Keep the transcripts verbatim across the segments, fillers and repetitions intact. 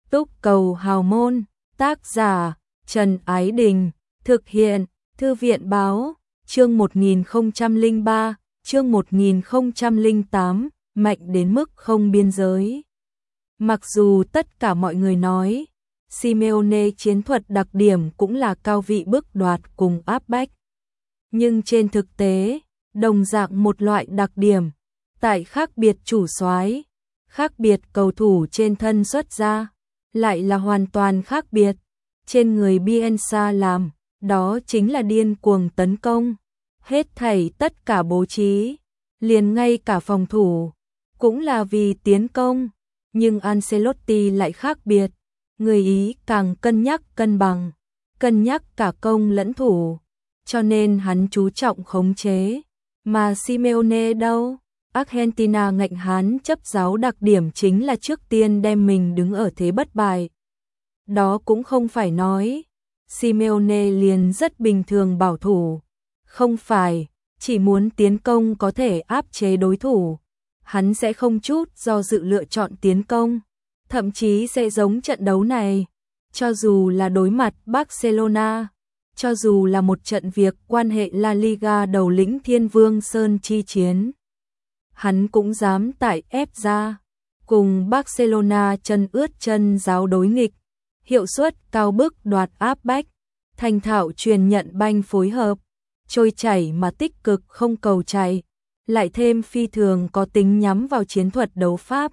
Túc cầu hào môn, tác giả Trần Ái Đình, thực hiện Thư viện báo, chương một nghìn không trăm lẻ ba, chương một nghìn không trăm lẻ tám, mạnh đến mức không biên giới. Mặc dù tất cả mọi người nói, Simeone chiến thuật đặc điểm cũng là cao vị bước đoạt cùng áp bách. Nhưng trên thực tế, đồng dạng một loại đặc điểm, tại khác biệt chủ soái, khác biệt cầu thủ trên thân xuất ra, lại là hoàn toàn khác biệt. Trên người Bielsa làm, đó chính là điên cuồng tấn công, hết thảy tất cả bố trí, liền ngay cả phòng thủ, cũng là vì tiến công. Nhưng Ancelotti lại khác biệt, người Ý càng cân nhắc cân bằng, cân nhắc cả công lẫn thủ, cho nên hắn chú trọng khống chế. Mà Simeone đâu? Argentina ngạnh hán chấp giáo đặc điểm chính là trước tiên đem mình đứng ở thế bất bại. Đó cũng không phải nói Simeone liền rất bình thường bảo thủ, không phải, chỉ muốn tiến công có thể áp chế đối thủ, hắn sẽ không chút do dự lựa chọn tiến công, thậm chí sẽ giống trận đấu này, cho dù là đối mặt Barcelona, cho dù là một trận việc quan hệ La Liga đầu lĩnh Thiên Vương Sơn chi chiến, hắn cũng dám tại ép ra, cùng Barcelona chân ướt chân giáo đối nghịch, hiệu suất cao bức đoạt áp bách, thành thạo truyền nhận banh phối hợp, trôi chảy mà tích cực không cầu chạy, lại thêm phi thường có tính nhắm vào chiến thuật đấu pháp,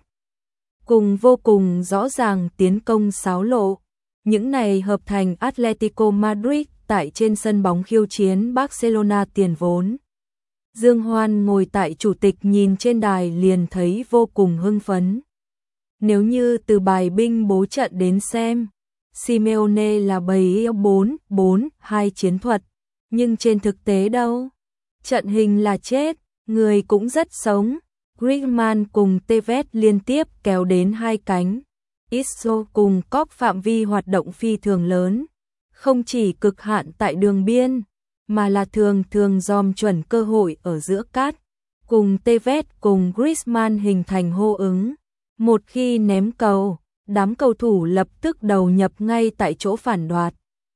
cùng vô cùng rõ ràng tiến công xáo lộ. Những này hợp thành Atletico Madrid tại trên sân bóng khiêu chiến Barcelona tiền vốn. Dương Hoan ngồi tại chủ tịch nhìn trên đài liền thấy vô cùng hưng phấn. Nếu như từ bài binh bố trận đến xem, Simeone là bày bốn bốn hai chiến thuật, nhưng trên thực tế đâu? Trận hình là chết, người cũng rất sống. Griezmann cùng Tevez liên tiếp kéo đến hai cánh. Isco cùng Cop phạm vi hoạt động phi thường lớn, không chỉ cực hạn tại đường biên, mà là thường thường dòm chuẩn cơ hội ở giữa cát, cùng Tevez cùng Griezmann hình thành hô ứng. Một khi ném cầu, đám cầu thủ lập tức đầu nhập ngay tại chỗ phản đoạt.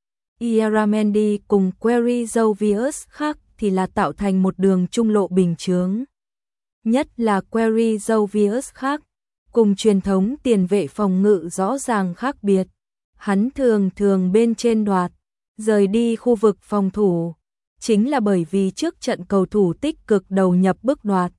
Ieramendi cùng Queri Jovius khác thì là tạo thành một đường trung lộ bình chướng. Nhất là Queri Jovius khác, cùng truyền thống tiền vệ phòng ngự rõ ràng khác biệt. Hắn thường thường bên trên đoạt, rời đi khu vực phòng thủ, chính là bởi vì trước trận cầu thủ tích cực đầu nhập bước đoạt.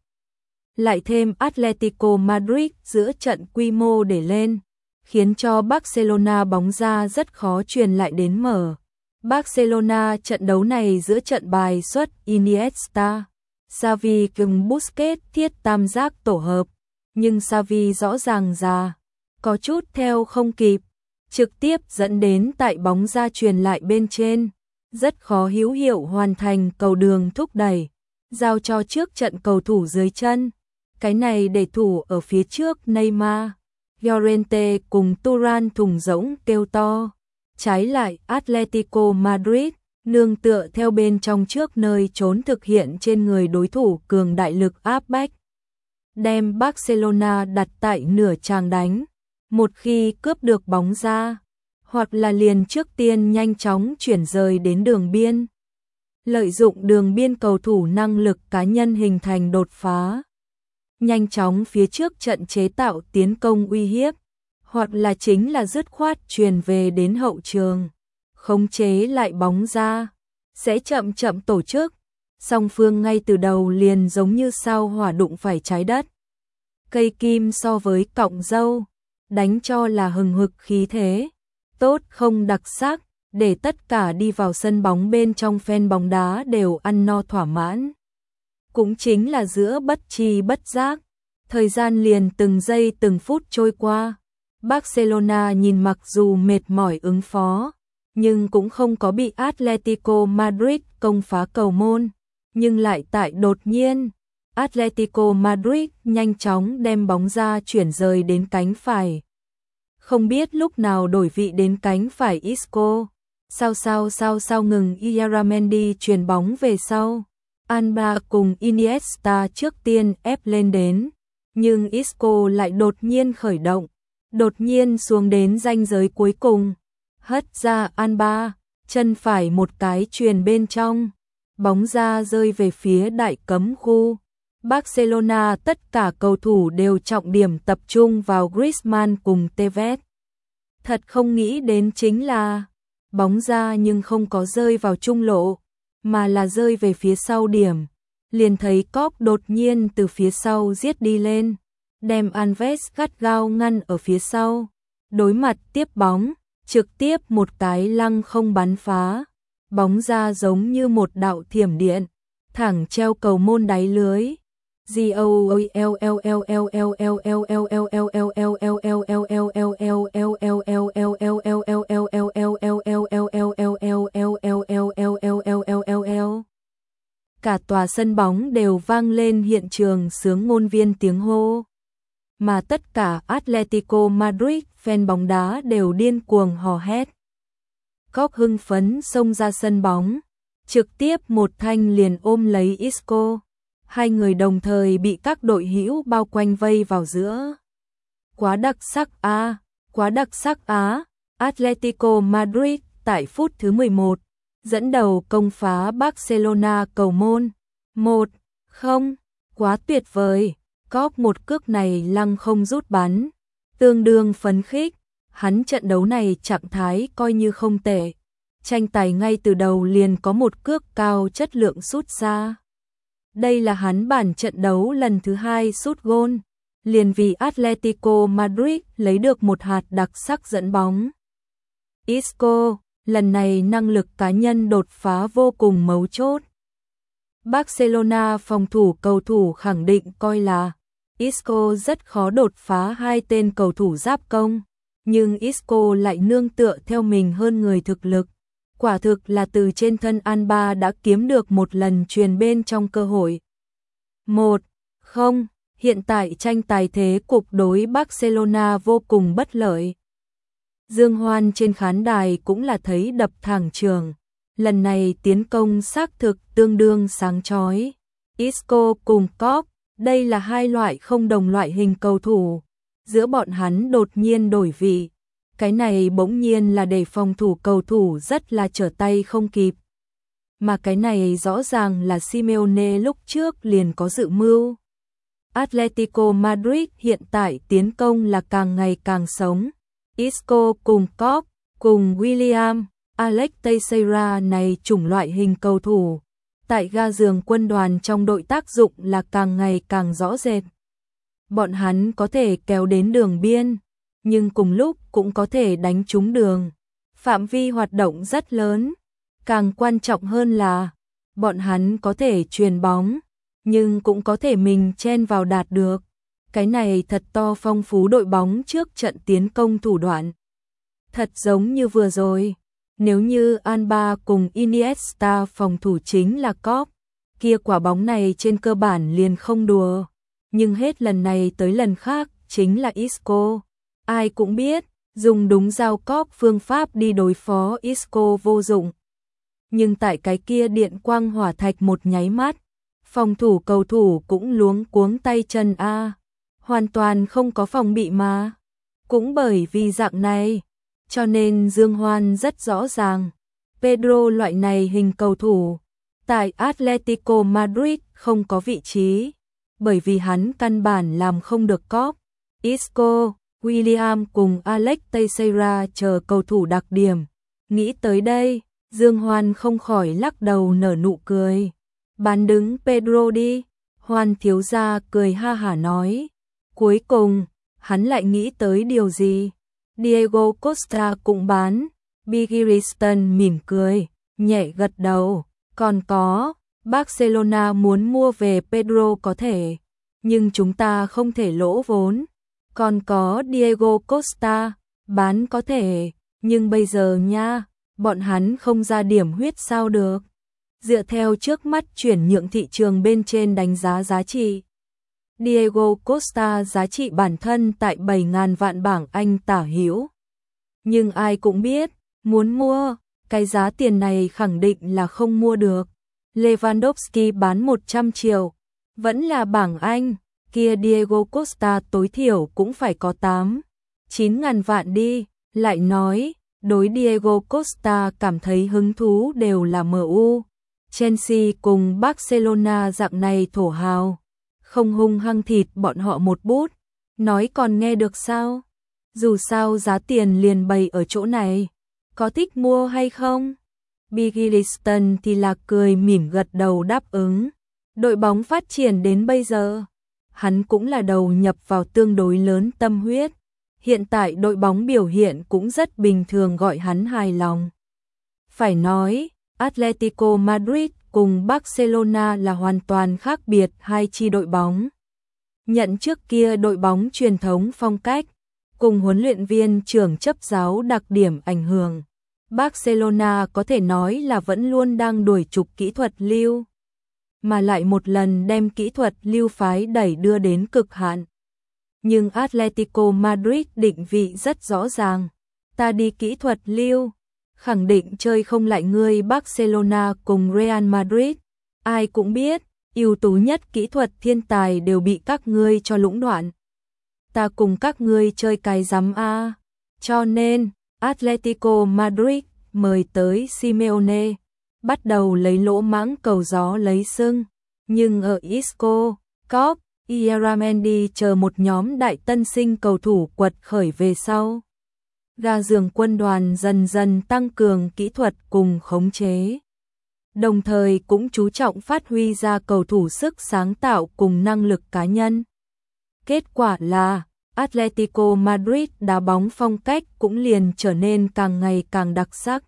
Lại thêm Atletico Madrid giữa trận quy mô để lên, khiến cho Barcelona bóng ra rất khó truyền lại đến mở. Barcelona trận đấu này giữa trận bài xuất Iniesta, Xavi cùng Busquets thiết tam giác tổ hợp, nhưng Xavi rõ ràng già, có chút theo không kịp, trực tiếp dẫn đến tại bóng ra truyền lại bên trên, rất khó hữu hiệu hoàn thành cầu đường thúc đẩy, giao cho trước trận cầu thủ dưới chân. Cái này để thủ ở phía trước Neymar, Llorente cùng Turan thùng rỗng kêu to. Trái lại Atletico Madrid, nương tựa theo bên trong trước nơi trốn thực hiện trên người đối thủ cường đại lực áp bách, đem Barcelona đặt tại nửa tràng đánh. Một khi cướp được bóng ra, hoặc là liền trước tiên nhanh chóng chuyển rời đến đường biên, lợi dụng đường biên cầu thủ năng lực cá nhân hình thành đột phá, nhanh chóng phía trước trận chế tạo tiến công uy hiếp, hoặc là chính là dứt khoát truyền về đến hậu trường, khống chế lại bóng ra, sẽ chậm chậm tổ chức, song phương ngay từ đầu liền giống như sao hỏa đụng phải trái đất. Cây kim so với cọng dâu, đánh cho là hừng hực khí thế, tốt không đặc sắc, để tất cả đi vào sân bóng bên trong fan bóng đá đều ăn no thỏa mãn. Cũng chính là giữa bất tri bất giác, thời gian liền từng giây từng phút trôi qua. Barcelona nhìn mặc dù mệt mỏi ứng phó, nhưng cũng không có bị Atletico Madrid công phá cầu môn, nhưng lại tại đột nhiên, Atletico Madrid nhanh chóng đem bóng ra chuyển rời đến cánh phải. Không biết lúc nào đổi vị đến cánh phải Isco, sao sao sao sao ngừng Ieramendi truyền bóng về sau. Alba cùng Iniesta trước tiên ép lên đến, nhưng Isco lại đột nhiên khởi động, đột nhiên xuống đến ranh giới cuối cùng, hất ra Alba, chân phải một cái chuyền bên trong, bóng ra rơi về phía đại cấm khu. Barcelona tất cả cầu thủ đều trọng điểm tập trung vào Griezmann cùng Tevez. Thật không nghĩ đến chính là bóng ra nhưng không có rơi vào trung lộ, mà là rơi về phía sau điểm. Liền thấy Cop đột nhiên từ phía sau giết đi lên, đem Alves gắt gao ngăn ở phía sau. Đối mặt tiếp bóng, trực tiếp một cái lăng không bắn phá. Bóng ra giống như một đạo thiểm điện, thẳng treo cầu môn đáy lưới. Cả tòa sân bóng đều vang lên hiện trường xướng ngôn viên tiếng hô, mà tất cả Atletico Madrid fan bóng đá đều điên cuồng hò hét. Cop hưng phấn xông ra sân bóng, trực tiếp một thanh liền ôm lấy Isco. Hai người đồng thời bị các đội hữu bao quanh vây vào giữa. Quá đặc sắc á, à, quá đặc sắc á. Atletico Madrid tại phút thứ mười một dẫn đầu công phá Barcelona cầu môn. một không, quá tuyệt vời. Cop một cước này lăng không rút bắn, tương đương phấn khích. Hắn trận đấu này trạng thái coi như không tệ. Tranh tài ngay từ đầu liền có một cước cao chất lượng sút ra. Đây là hắn bản trận đấu lần thứ hai sút gôn, liền vì Atletico Madrid lấy được một hạt đặc sắc dẫn bóng. Isco, lần này năng lực cá nhân đột phá vô cùng mấu chốt. Barcelona phòng thủ cầu thủ khẳng định coi là Isco rất khó đột phá hai tên cầu thủ giáp công, nhưng Isco lại nương tựa theo mình hơn người thực lực. Quả thực là từ trên thân Alba đã kiếm được một lần chuyền bên trong cơ hội. một không, hiện tại tranh tài thế cục đối Barcelona vô cùng bất lợi. Dương Hoan trên khán đài cũng là thấy đập thẳng trường. Lần này tiến công xác thực tương đương sáng chói. Isco cùng Cop, đây là hai loại không đồng loại hình cầu thủ. Giữa bọn hắn đột nhiên đổi vị. Cái này bỗng nhiên là để phòng thủ cầu thủ rất là trở tay không kịp. Mà cái này rõ ràng là Simeone lúc trước liền có dự mưu. Atletico Madrid hiện tại tiến công là càng ngày càng sống. Isco cùng Cop, cùng William, Alex Teixeira này chủng loại hình cầu thủ. Tại ga giường quân đoàn trong đội tác dụng là càng ngày càng rõ rệt. Bọn hắn có thể kéo đến đường biên, nhưng cùng lúc cũng có thể đánh trúng đường. Phạm vi hoạt động rất lớn. Càng quan trọng hơn là, bọn hắn có thể truyền bóng, nhưng cũng có thể mình chen vào đạt được. Cái này thật to phong phú đội bóng trước trận tiến công thủ đoạn. Thật giống như vừa rồi, nếu như Alba cùng Iniesta phòng thủ chính là Cop, kia quả bóng này trên cơ bản liền không đùa. Nhưng hết lần này tới lần khác chính là Isco. Ai cũng biết, dùng đúng giao Cop phương pháp đi đối phó Isco vô dụng. Nhưng tại cái kia điện quang hỏa thạch một nháy mắt, phòng thủ cầu thủ cũng luống cuống tay chân a, hoàn toàn không có phòng bị mà. Cũng bởi vì dạng này, cho nên Dương Hoan rất rõ ràng, Pedro loại này hình cầu thủ tại Atletico Madrid không có vị trí, bởi vì hắn căn bản làm không được Cop, Isco, William cùng Alex Teixeira chờ cầu thủ đặc điểm. Nghĩ tới đây, Dương Hoan không khỏi lắc đầu nở nụ cười. Bán đứng Pedro đi. Hoan thiếu gia cười ha hả nói. Cuối cùng, hắn lại nghĩ tới điều gì? Diego Costa cũng bán. Bigiriston mỉm cười, nhẹ gật đầu. Còn có, Barcelona muốn mua về Pedro có thể, nhưng chúng ta không thể lỗ vốn. Còn có Diego Costa, bán có thể, nhưng bây giờ nha, bọn hắn không ra điểm huyết sao được. Dựa theo trước mắt chuyển nhượng thị trường bên trên đánh giá giá trị, Diego Costa giá trị bản thân tại bảy nghìn vạn bảng Anh tả hữu. Nhưng ai cũng biết, muốn mua, cái giá tiền này khẳng định là không mua được. Lewandowski bán một trăm triệu, vẫn là bảng Anh, kia Diego Costa tối thiểu cũng phải có tám chín ngàn vạn đi, lại nói, đối Diego Costa cảm thấy hứng thú đều là em u, Chelsea cùng Barcelona dạng này thổ hào, không hung hăng thịt bọn họ một bút, nói còn nghe được sao? Dù sao giá tiền liền bày ở chỗ này, có thích mua hay không? Biggie Liston thì là cười mỉm gật đầu đáp ứng. Đội bóng phát triển đến bây giờ, hắn cũng là đầu nhập vào tương đối lớn tâm huyết. Hiện tại đội bóng biểu hiện cũng rất bình thường gọi hắn hài lòng. Phải nói, Atletico Madrid cùng Barcelona là hoàn toàn khác biệt hai chi đội bóng. Nhận trước kia đội bóng truyền thống phong cách, cùng huấn luyện viên trưởng chấp giáo đặc điểm ảnh hưởng. Barcelona có thể nói là vẫn luôn đang đuổi trục kỹ thuật lưu, mà lại một lần đem kỹ thuật lưu phái đẩy đưa đến cực hạn. Nhưng Atletico Madrid định vị rất rõ ràng, ta đi kỹ thuật lưu, khẳng định chơi không lại ngươi Barcelona cùng Real Madrid. Ai cũng biết, ưu tú nhất kỹ thuật thiên tài đều bị các ngươi cho lũng đoạn. Ta cùng các ngươi chơi cái rắm a. Cho nên, Atletico Madrid mời tới Simeone, bắt đầu lấy lỗ mãng cầu gió lấy sưng, nhưng ở Isco, Cop, Ieramendi chờ một nhóm đại tân sinh cầu thủ quật khởi về sau. Gà giường quân đoàn dần dần tăng cường kỹ thuật cùng khống chế, đồng thời cũng chú trọng phát huy ra cầu thủ sức sáng tạo cùng năng lực cá nhân. Kết quả là Atletico Madrid đá bóng phong cách cũng liền trở nên càng ngày càng đặc sắc.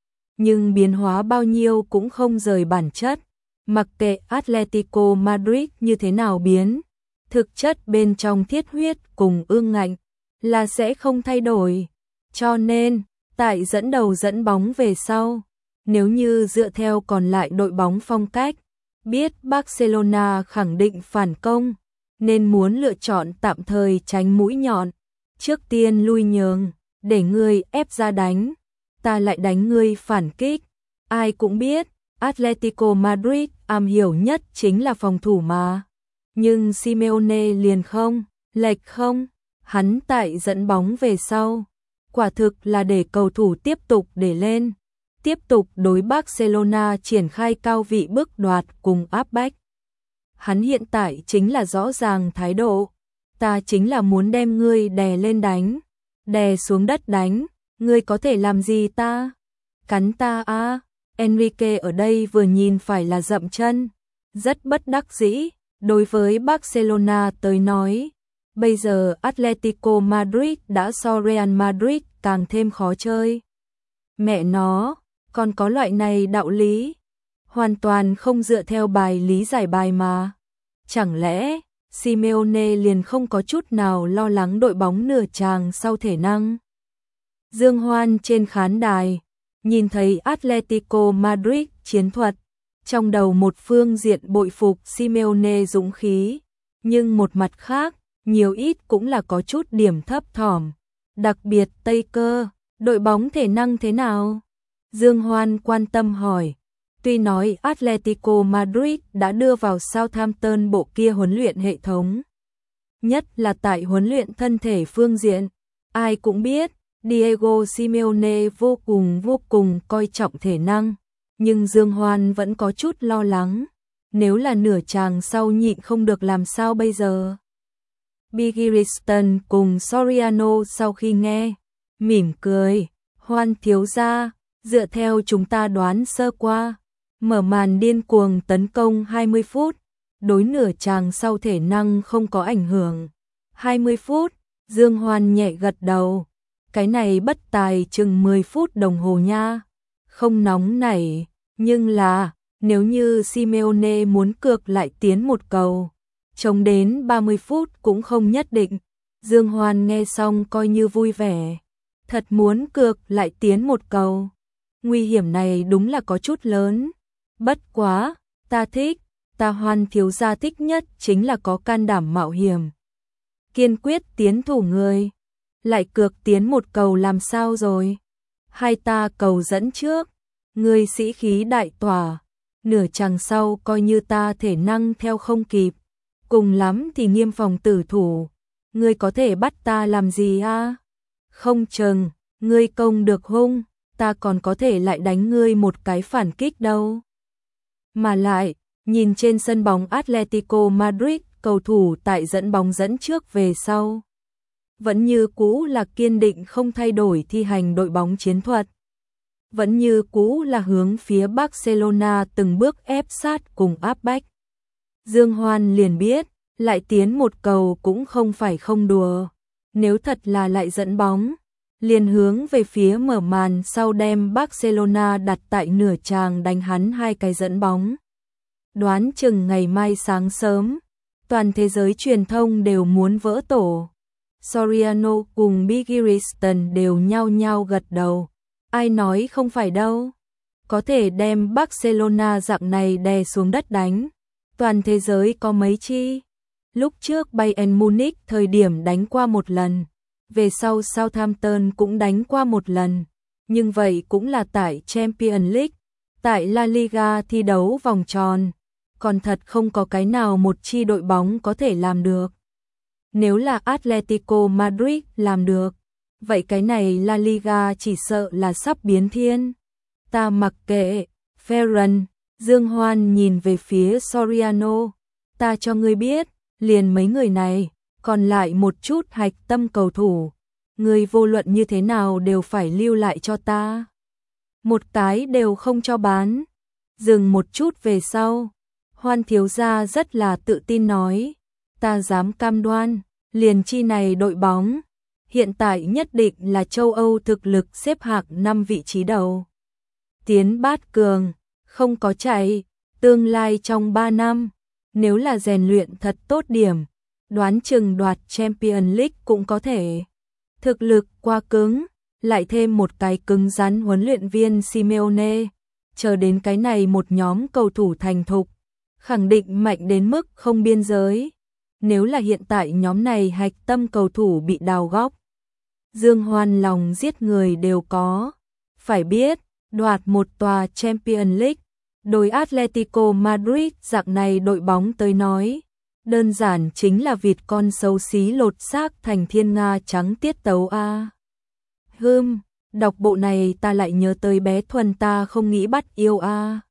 Nhưng biến hóa bao nhiêu cũng không rời bản chất, mặc kệ Atletico Madrid như thế nào biến, thực chất bên trong thiết huyết cùng ương ngạnh là sẽ không thay đổi. Cho nên, tại dẫn đầu dẫn bóng về sau, nếu như dựa theo còn lại đội bóng phong cách, biết Barcelona khẳng định phản công, nên muốn lựa chọn tạm thời tránh mũi nhọn, trước tiên lui nhường, để ngươi ép ra đánh, ta lại đánh ngươi phản kích. Ai cũng biết, Atletico Madrid am hiểu nhất chính là phòng thủ mà. Nhưng Simeone liền không, lệch không, hắn tại dẫn bóng về sau, quả thực là để cầu thủ tiếp tục để lên, tiếp tục đối Barcelona triển khai cao vị bức đoạt cùng áp bách. Hắn hiện tại chính là rõ ràng thái độ, ta chính là muốn đem ngươi đè lên đánh, đè xuống đất đánh, ngươi có thể làm gì ta? Cắn ta à? Enrique ở đây vừa nhìn phải là dậm chân, rất bất đắc dĩ, đối với Barcelona tới nói, bây giờ Atletico Madrid đã so Real Madrid càng thêm khó chơi. Mẹ nó, còn có loại này đạo lý, hoàn toàn không dựa theo bài lý giải bài mà. Chẳng lẽ Simeone liền không có chút nào lo lắng đội bóng nửa chàng sau thể năng? Dương Hoan trên khán đài, nhìn thấy Atletico Madrid chiến thuật, trong đầu một phương diện bội phục Simeone dũng khí, nhưng một mặt khác, nhiều ít cũng là có chút điểm thấp thỏm, đặc biệt Tây Cơ, đội bóng thể năng thế nào? Dương Hoan quan tâm hỏi. Tuy nói Atletico Madrid đã đưa vào Southampton bộ kia huấn luyện hệ thống, nhất là tại huấn luyện thân thể phương diện, ai cũng biết Diego Simeone vô cùng vô cùng coi trọng thể năng, nhưng Dương Hoan vẫn có chút lo lắng, nếu là nửa chàng sau nhịn không được làm sao bây giờ? Biggie Liston cùng Soriano sau khi nghe, mỉm cười, Hoan thiếu gia, dựa theo chúng ta đoán sơ qua, mở màn điên cuồng tấn công hai mươi phút, đối nửa chàng sau thể năng không có ảnh hưởng. hai mươi phút, Dương Hoan nhẹ gật đầu, cái này bất tài chừng mười phút đồng hồ nha, không nóng nảy, nhưng là, nếu như Simeone muốn cược lại tiến một cầu, chống đến ba mươi phút cũng không nhất định. Dương Hoan nghe xong coi như vui vẻ, thật muốn cược lại tiến một cầu, nguy hiểm này đúng là có chút lớn. Bất quá, ta thích, ta Hoan thiếu gia thích nhất chính là có can đảm mạo hiểm, kiên quyết tiến thủ người. Lại cược tiến một cầu làm sao rồi? Hai ta cầu dẫn trước, người sĩ khí đại tỏa, nửa chàng sau coi như ta thể năng theo không kịp, cùng lắm thì nghiêm phòng tử thủ, người có thể bắt ta làm gì a? Không chừng, ngươi công được hung, ta còn có thể lại đánh ngươi một cái phản kích đâu. Mà lại, nhìn trên sân bóng Atletico Madrid, cầu thủ tại dẫn bóng dẫn trước về sau. Vẫn như cũ là kiên định không thay đổi thi hành đội bóng chiến thuật. Vẫn như cũ là hướng phía Barcelona từng bước ép sát cùng áp bách. Dương Hoan liền biết, lại tiến một cầu cũng không phải không đùa. Nếu thật là lại dẫn bóng, liền hướng về phía mở màn sau đem Barcelona đặt tại nửa tràng đánh hắn hai cái dẫn bóng. Đoán chừng ngày mai sáng sớm, toàn thế giới truyền thông đều muốn vỡ tổ. Soriano cùng Bigiristan đều nhao nhao gật đầu. Ai nói không phải đâu. Có thể đem Barcelona dạng này đè xuống đất đánh. Toàn thế giới có mấy chi. Lúc trước Bayern Munich thời điểm đánh qua một lần. Về sau Southampton cũng đánh qua một lần. Nhưng vậy cũng là tại Champions League. Tại La Liga thi đấu vòng tròn. Còn thật không có cái nào một chi đội bóng có thể làm được. Nếu là Atletico Madrid làm được, vậy cái này La Liga chỉ sợ là sắp biến thiên. Ta mặc kệ, Ferran, Dương Hoan nhìn về phía Soriano, ta cho ngươi biết, liền mấy người này, còn lại một chút hạch tâm cầu thủ, ngươi vô luận như thế nào đều phải lưu lại cho ta. Một cái đều không cho bán. Dừng một chút về sau, Hoan thiếu gia rất là tự tin nói, ta dám cam đoan, liền chi này đội bóng, hiện tại nhất định là châu Âu thực lực xếp hạng năm vị trí đầu. Tiến bát cường, không có chạy, tương lai trong ba năm, nếu là rèn luyện thật tốt điểm, đoán chừng đoạt Champions League cũng có thể. Thực lực quá cứng, lại thêm một cái cứng rắn huấn luyện viên Simeone, chờ đến cái này một nhóm cầu thủ thành thục, khẳng định mạnh đến mức không biên giới. Nếu là hiện tại nhóm này hạch tâm cầu thủ bị đào góc, Dương Hoan lòng giết người đều có. Phải biết, đoạt một tòa Champions League, đối Atletico Madrid dạng này đội bóng tới nói, đơn giản chính là vịt con xấu xí lột xác thành thiên nga trắng tiết tấu a. Hừm, đọc bộ này ta lại nhớ tới bé Thuần ta không nghĩ bắt yêu a.